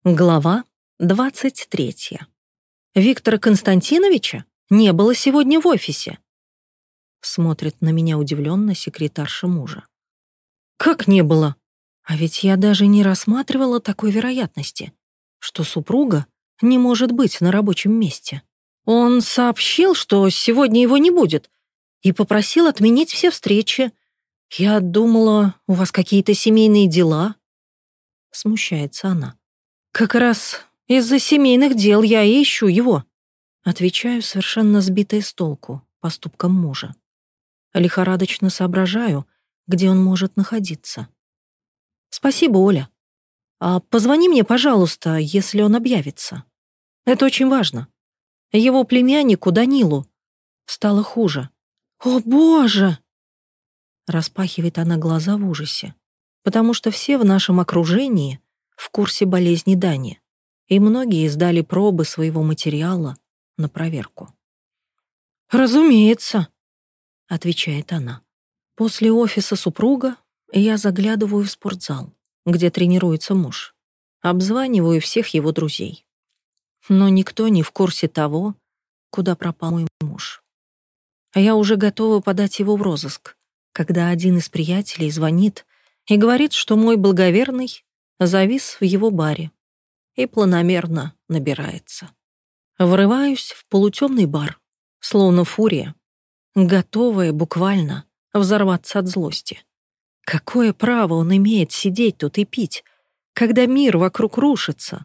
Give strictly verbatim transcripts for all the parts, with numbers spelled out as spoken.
Глава двадцать третья. Виктора Константиновича не было сегодня в офисе. Смотрит на меня удивленно секретарша мужа. Как не было? А ведь я даже не рассматривала такой вероятности, что супруга не может быть на рабочем месте. Он сообщил, что сегодня его не будет, и попросил отменить все встречи. Я думала, у вас какие-то семейные дела. Смущается она. «Как раз из-за семейных дел я и ищу его», отвечаю, совершенно сбитая с толку поступком мужа. Лихорадочно соображаю, где он может находиться. «Спасибо, Оля. А позвони мне, пожалуйста, если он объявится. Это очень важно. Его племяннику Данилу стало хуже». «О, Боже!» Распахивает она глаза в ужасе, потому что все в нашем окружении в курсе болезни Дани, и многие сдали пробы своего материала на проверку. «Разумеется», — отвечает она. После офиса супруга я заглядываю в спортзал, где тренируется муж, обзваниваю всех его друзей. Но никто не в курсе того, куда пропал мой муж. А я уже готова подать его в розыск, когда один из приятелей звонит и говорит, что мой благоверный завис в его баре и планомерно набирается. Врываюсь в полутемный бар, словно фурия, готовая буквально взорваться от злости. Какое право он имеет сидеть тут и пить, когда мир вокруг рушится?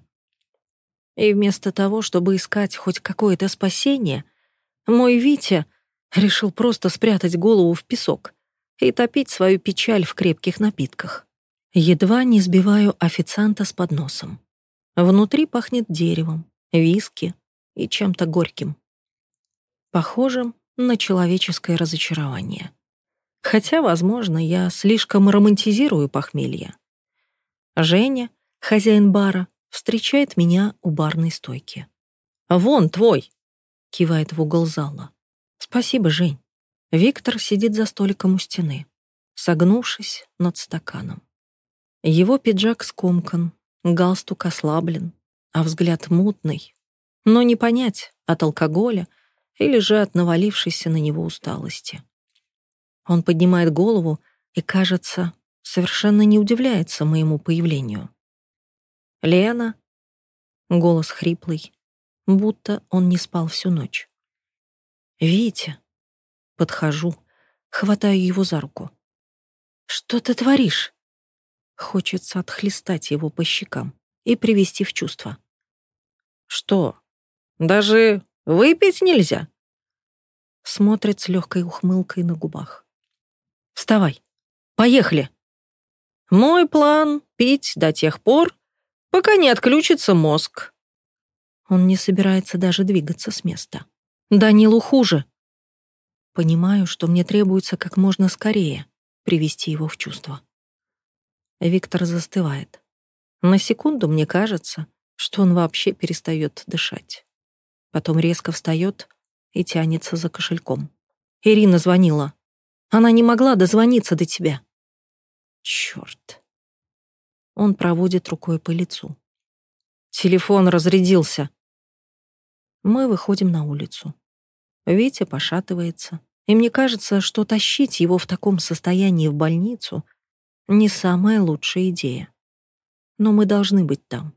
И вместо того, чтобы искать хоть какое-то спасение, мой Витя решил просто спрятать голову в песок и топить свою печаль в крепких напитках. Едва не сбиваю официанта с подносом. Внутри пахнет деревом, виски и чем-то горьким. Похожим на человеческое разочарование. Хотя, возможно, я слишком романтизирую похмелье. Женя, хозяин бара, встречает меня у барной стойки. «Вон твой!» — кивает в угол зала. «Спасибо, Жень». Виктор сидит за столиком у стены, согнувшись над стаканом. Его пиджак скомкан, галстук ослаблен, а взгляд мутный. Но не понять, от алкоголя или же от навалившейся на него усталости. Он поднимает голову и, кажется, совершенно не удивляется моему появлению. «Лена?» — голос хриплый, будто он не спал всю ночь. «Витя?» — подхожу, хватаю его за руку. «Что ты творишь?» Хочется отхлестать его по щекам и привести в чувство. «Что, даже выпить нельзя?» Смотрит с легкой ухмылкой на губах. «Вставай, поехали!» «Мой план — пить до тех пор, пока не отключится мозг». Он не собирается даже двигаться с места. Данилу хуже. Понимаю, что мне требуется как можно скорее привести его в чувство. Виктор застывает. На секунду мне кажется, что он вообще перестает дышать. Потом резко встает и тянется за кошельком. «Ирина звонила. Она не могла дозвониться до тебя». Черт. Он проводит рукой по лицу. «Телефон разрядился». Мы выходим на улицу. Витя пошатывается, и мне кажется, что тащить его в таком состоянии в больницу — не самая лучшая идея. Но мы должны быть там.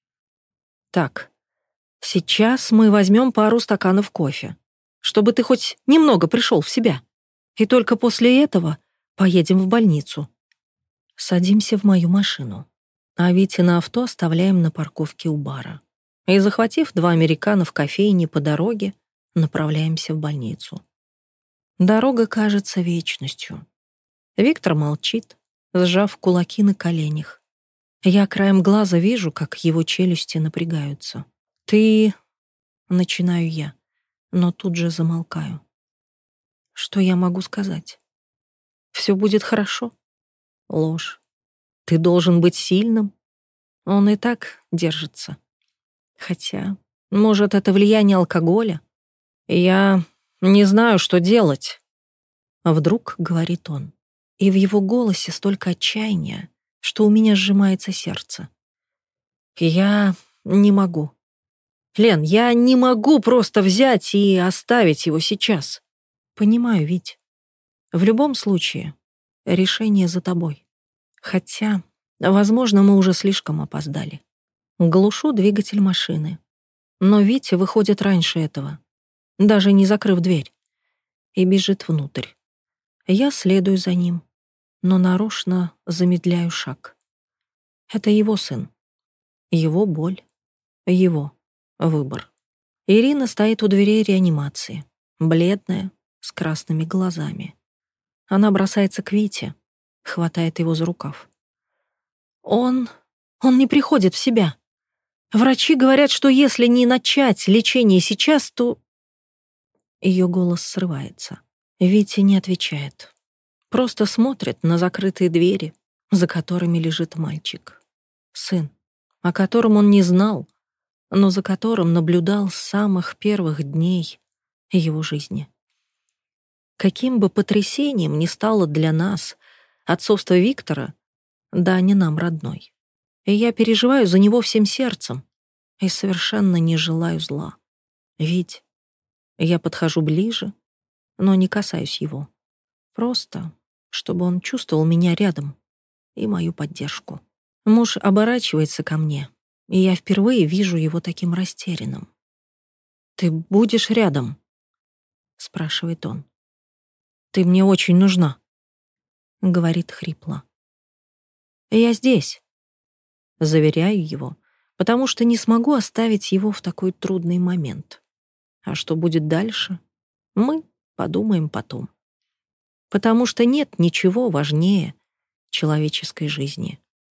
Так, сейчас мы возьмем пару стаканов кофе, чтобы ты хоть немного пришел в себя. И только после этого поедем в больницу. Садимся в мою машину, а Вите на авто оставляем на парковке у бара. И, захватив два американо в кофейне по дороге, направляемся в больницу. Дорога кажется вечностью. Виктор молчит, сжав кулаки на коленях. Я краем глаза вижу, как его челюсти напрягаются. «Ты...» — начинаю я, но тут же замолкаю. Что я могу сказать? «Все будет хорошо?» Ложь. «Ты должен быть сильным?» Он и так держится. Хотя, может, это влияние алкоголя? Я не знаю, что делать. Вдруг говорит он. И в его голосе столько отчаяния, что у меня сжимается сердце. Я не могу. Лен, я не могу просто взять и оставить его сейчас. Понимаю, Вить. В любом случае, решение за тобой. Хотя, возможно, мы уже слишком опоздали. Глушу двигатель машины. Но Витя выходит раньше этого, даже не закрыв дверь, и бежит внутрь. Я следую за ним, но нарочно замедляю шаг. Это его сын, его боль, его выбор. Ирина стоит у дверей реанимации, бледная, с красными глазами. Она бросается к Вите, хватает его за рукав. Он... он не приходит в себя. Врачи говорят, что если не начать лечение сейчас, то... Ее голос срывается. Витя не отвечает. Просто смотрит на закрытые двери, за которыми лежит мальчик. Сын, о котором он не знал, но за которым наблюдал с самых первых дней его жизни. Каким бы потрясением ни стало для нас отцовство Виктора, да не нам родной. И я переживаю за него всем сердцем и совершенно не желаю зла. Ведь я подхожу ближе, но не касаюсь его. Просто, чтобы он чувствовал меня рядом и мою поддержку. Муж оборачивается ко мне, и я впервые вижу его таким растерянным. «Ты будешь рядом?» — спрашивает он. «Ты мне очень нужна», — говорит хрипло. «Я здесь», — заверяю его, потому что не смогу оставить его в такой трудный момент. А что будет дальше, мы подумаем потом. Потому что нет ничего важнее человеческой жизни.